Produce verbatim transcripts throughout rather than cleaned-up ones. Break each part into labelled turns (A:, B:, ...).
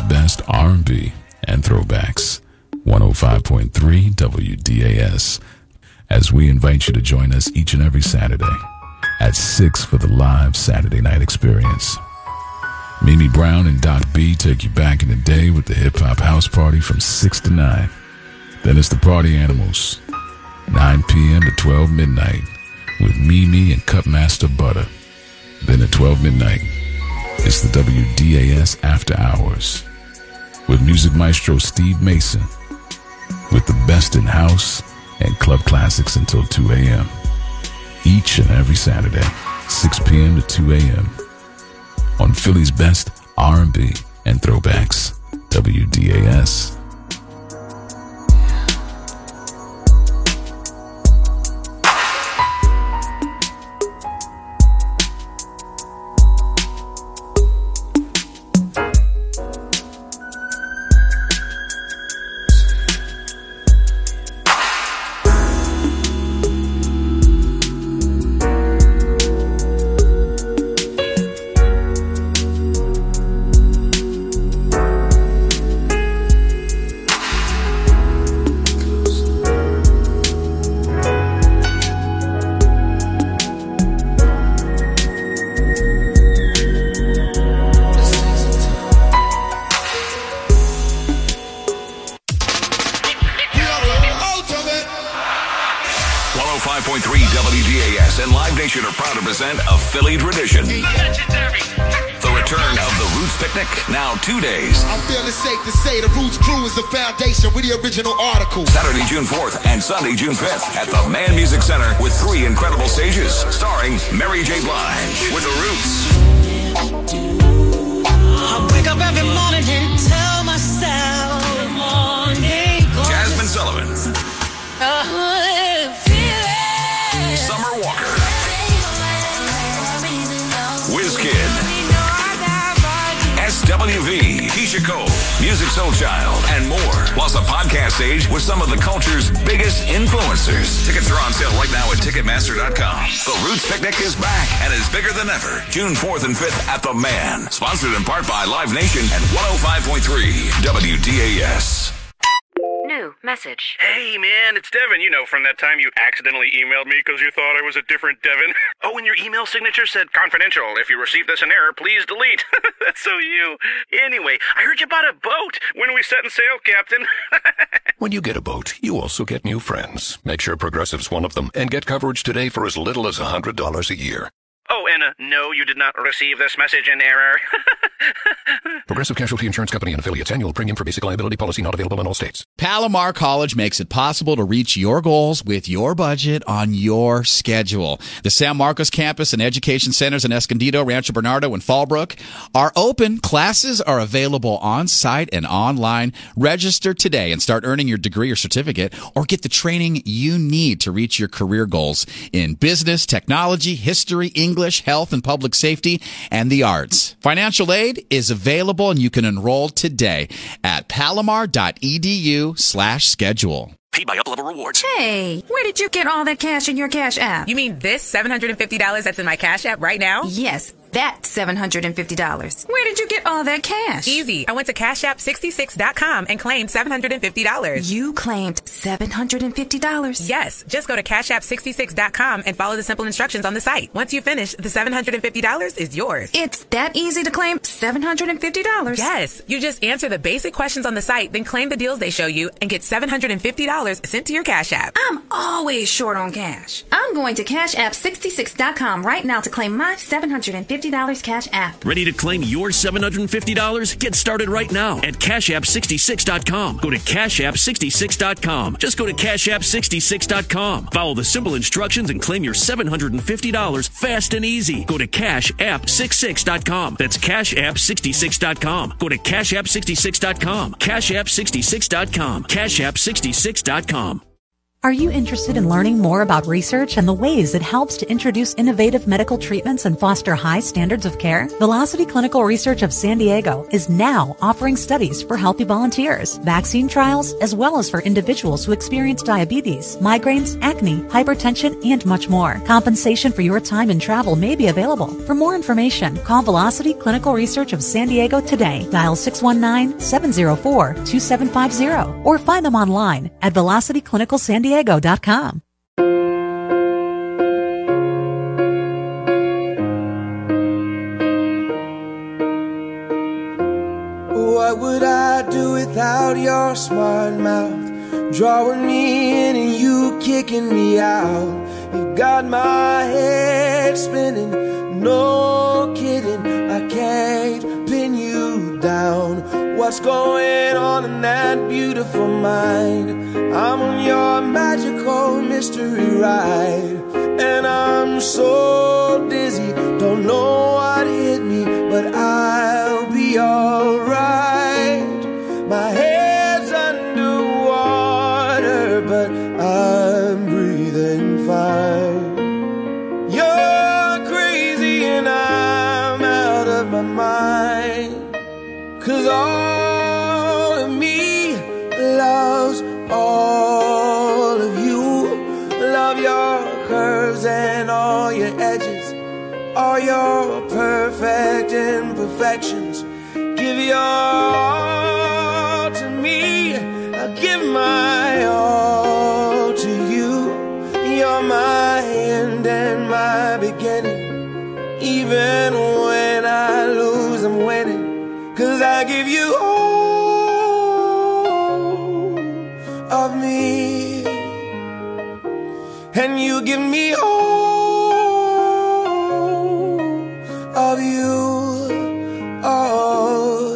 A: Philly's best R and B and throwbacks. one oh five point three W D A S. As we invite you to join us each and every Saturday at six for the live Saturday night experience. Mimi Brown and Doc B take you back in the day with the hip-hop house party from six to nine. Then it's the Party Animals, nine p.m. to twelve midnight, with Mimi and Cupmaster Butter. Then at twelve midnight, it's the W D A S After Hours, with music maestro Steve Mason, with the best in house and club classics until two a.m. Each and every Saturday, six p.m. to two a.m. on Philly's best R and B and throwbacks, W D A S.
B: A Philly tradition. The return of the Roots Picnic, now two days.
C: I feel it's safe to say the Roots crew is the foundation with the original article.
B: Saturday, June fourth and Sunday, June fifth at the Man Music Center with three incredible stages starring Mary J. Blige with the Roots.
D: I wake up every morning and tell myself, good morning.
B: Jasmine Sullivan.
D: Uh, feel it.
B: Summer Walker. WizKid, S W V, Keisha Cole, Music Soul Child, and more. Plus a podcast stage with some of the culture's biggest influencers. Tickets are on sale right now at Ticketmaster dot com. The Roots Picnic is back and is bigger than ever. June fourth and fifth at The Man. Sponsored in part by Live Nation and one oh five point three W D A S.
E: New message.
F: Hey, man, it's Devin. You know, from that time you accidentally emailed me because you thought I was a different Devin. Oh, and your email signature said confidential. If you received this in error, please delete. That's so you. Anyway, I heard you bought a boat. When are we setting sail, Captain?
G: When you get a boat, you also get new friends. Make sure Progressive's one of them and get coverage today for as little as one hundred dollars a year.
F: Oh, and uh, no, you did not receive this message in error.
G: Progressive Casualty Insurance Company and affiliates. Annual premium for basic liability policy not available in all states.
H: Palomar College makes it possible to reach your goals with your budget on your schedule. The San Marcos campus and education centers in Escondido, Rancho Bernardo, and Fallbrook are open. Classes are available on-site and online. Register today and start earning your degree or certificate, or get the training you need to reach your career goals in business, technology, history, English, health and public safety, and the arts. Financial aid is available, and you can enroll today at palomar.edu slash schedule.
B: Paid by Up-Level Rewards.
E: Hey, where did you get all that cash in your Cash App?
I: You mean this seven hundred fifty dollars that's in my Cash App right now?
E: Yes, that seven hundred fifty dollars. Where did you get all that cash?
I: Easy. I went to cash app sixty-six dot com and claimed seven hundred fifty dollars.
E: You claimed seven hundred fifty dollars?
I: Yes. Just go to cash app sixty-six dot com and follow the simple instructions on the site. Once you finish, the seven hundred fifty dollars is yours.
E: It's that easy to claim seven hundred fifty dollars?
I: Yes. You just answer the basic questions on the site, then claim the deals they show you, and get seven hundred fifty dollars sent to your Cash App.
E: I'm always short on cash. I'm going to cash app sixty-six dot com right now to claim my seven hundred fifty dollars Cash App.
J: Ready to claim your seven hundred fifty dollars? Get started right now at cash app sixty-six dot com. Go to cash app sixty-six dot com. Just go to cash app sixty-six dot com. Follow the simple instructions and claim your seven hundred fifty dollars fast and easy. Go to cash app sixty-six dot com. That's cash app sixty-six dot com. Go to cash app sixty-six dot com. cash app sixty-six dot com. cash app sixty-six dot com.
K: Are you interested in learning more about research and the ways it helps to introduce innovative medical treatments and foster high standards of care? Velocity Clinical Research of San Diego is now offering studies for healthy volunteers, vaccine trials, as well as for individuals who experience diabetes, migraines, acne, hypertension, and much more. Compensation for your time and travel may be available. For more information, call Velocity Clinical Research of San Diego today. Dial six one nine, seven zero four, two seven five zero or find them online at velocity clinical san diego dot com.
L: What would I do without your smart mouth? Drawing me in and you kicking me out. You got my head spinning, no kidding. I can't pin you down. What's going on in that beautiful mind? I'm on your magical mystery ride, and I'm so dizzy, don't know what hit me, but I'll be alright. My head's underwater, but I'm breathing fine. You're crazy and I'm out of my mind, 'cause all of me loves all of you. Love your curves and all your edges, all your perfect imperfections. Give your all to me, I'll give my all to you. You're my end and my beginning. Even when I lose, I'm winning, 'cause I give you all of me, and you give me all of you. Oh,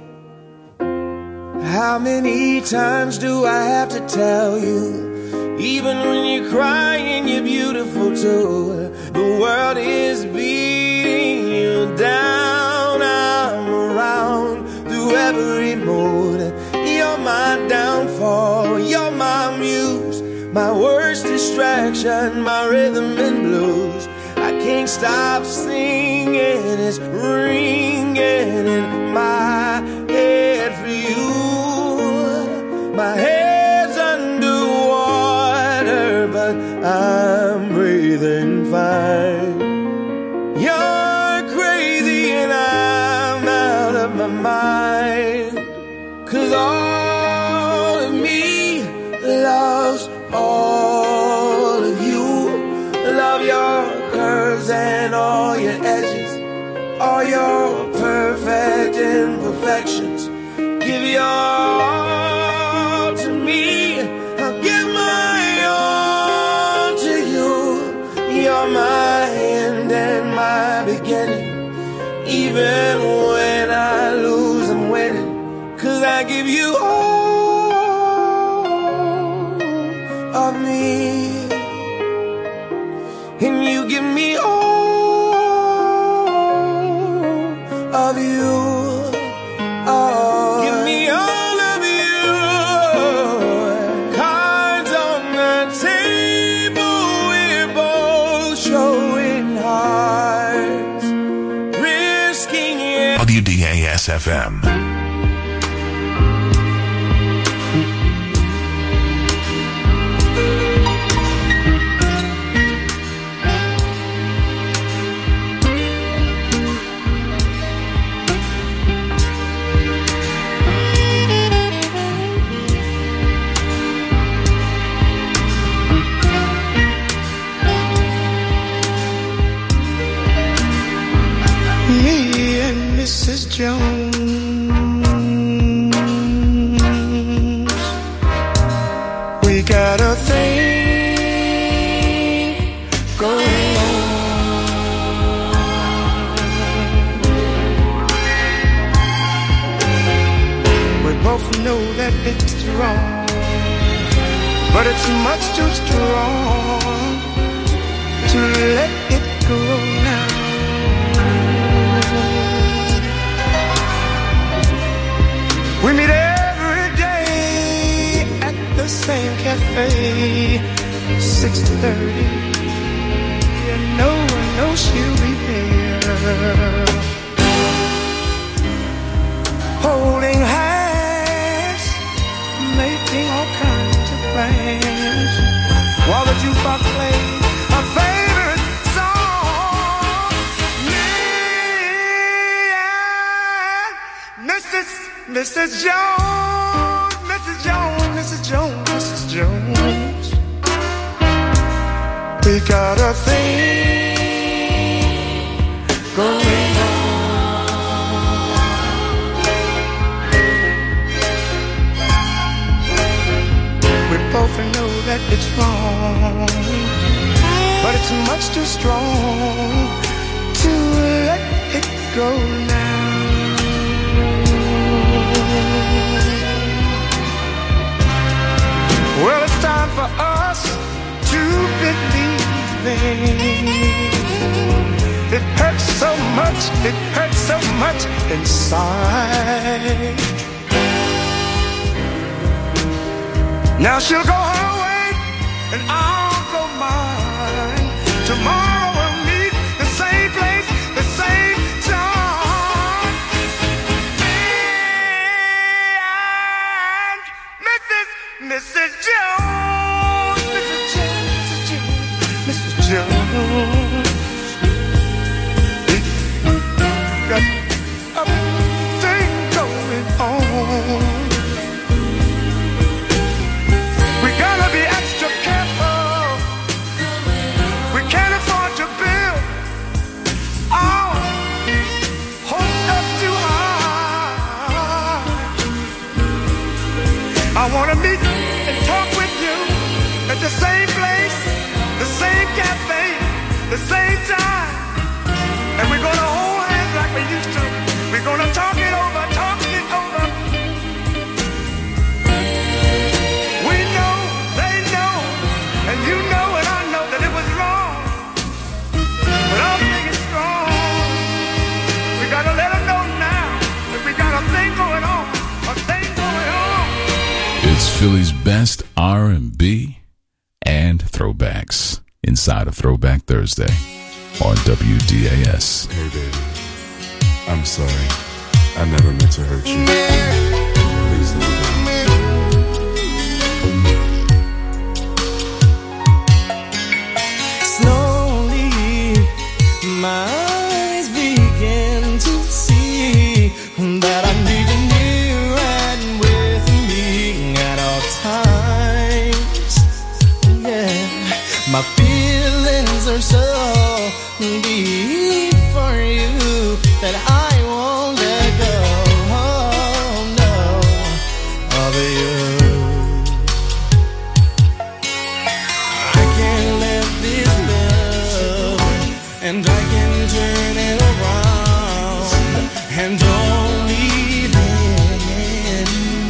L: how many times do I have to tell you? Even when you're crying, you're beautiful too. The world is beating you down. I'm around through every mood. You're my downfall, you're my muse, my worst distraction, my rhythm and blues. I can't stop singing, it's ringing in my head for you. My head's underwater, but I'm breathing fine. You're crazy and I'm out of my mind, 'cause all of me loves all of you. Love your curves and all your edges, all your perfect imperfections. Give your all to me, I'll give my all to you. You're my end and my beginning. Even when I lose, I'm winning, 'cause I give you all of me, and you give me all of you. Oh, give me all of you. Cards on the table, we're both showing hearts, risking it.
B: W D A S F M.
L: Missus Jones, we got a thing going on. We both know that it's wrong, but it's much too strong to let it go now. We meet every day at the same cafe.
M: thirty, and no one knows she'll be there. Holding hands, making all kinds of plans, while the jukebox plays a favorite song. Me and Missus Missus Jones, Missus Jones, Missus Jones, Missus Jones. We got a thing going on. We both know that it's wrong, but it's much too strong to let it go now. Well, it's time for us to believe. It hurts so much, it hurts so much inside. Now she'll go her way and I'll go mine. Tomorrow we'll meet the same place, the same time. Me and Missus Missus Jones, Missus Jones, Missus Jones. Got a thing going on. We gotta be extra careful. We can't afford to build our hopes up too high. I wanna meet and talk with you at the same place, the same cafe, the same time. And we're gonna hold hands like we used to. We're gonna talk it over, talk it over. We know, they know, and you know and I know that it was wrong. But I'll think it's strong. We gotta let them know now that we got a thing going on, a thing going on.
A: It's Philly's best R and B and throwbacks inside of Throwback Thursday on W D A S.
N: Hey, baby. I'm sorry. I never meant to hurt you. Please don't go.
M: Slowly, my eyes begin to see that I'm needing you and with me at all times. Yeah, my feelings are so deep for you that I won't let go. Oh no, of you. I can't let this love, and I can turn it around, and only then.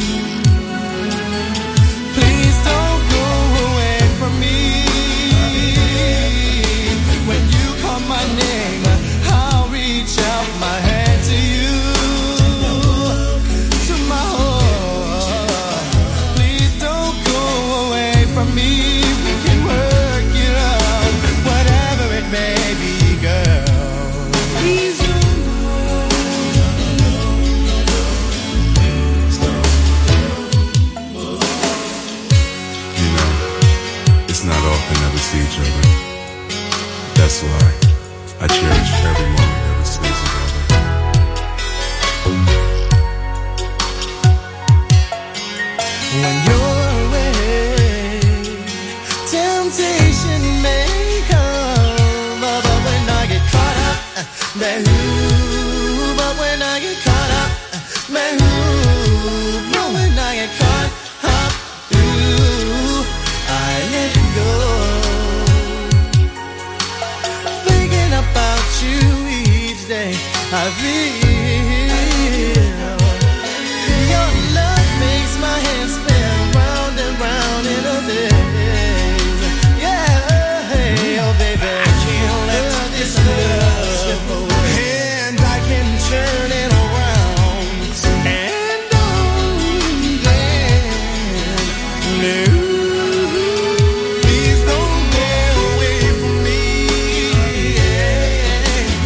M: Please don't go away from me. When you call my name, I'll reach out my hand to you, to my heart. Please don't go away from me. We can work it out, whatever it may be, girl. Please don't
N: You know, it's not often that we see each other. That's why I cherish every moment that we stay together.
M: When you're away, temptation may come, but when I get caught up, man, ooh, but when I get caught up, man, ooh, but when I get caught up, ooh, I let go. Thinking about you each day, I feel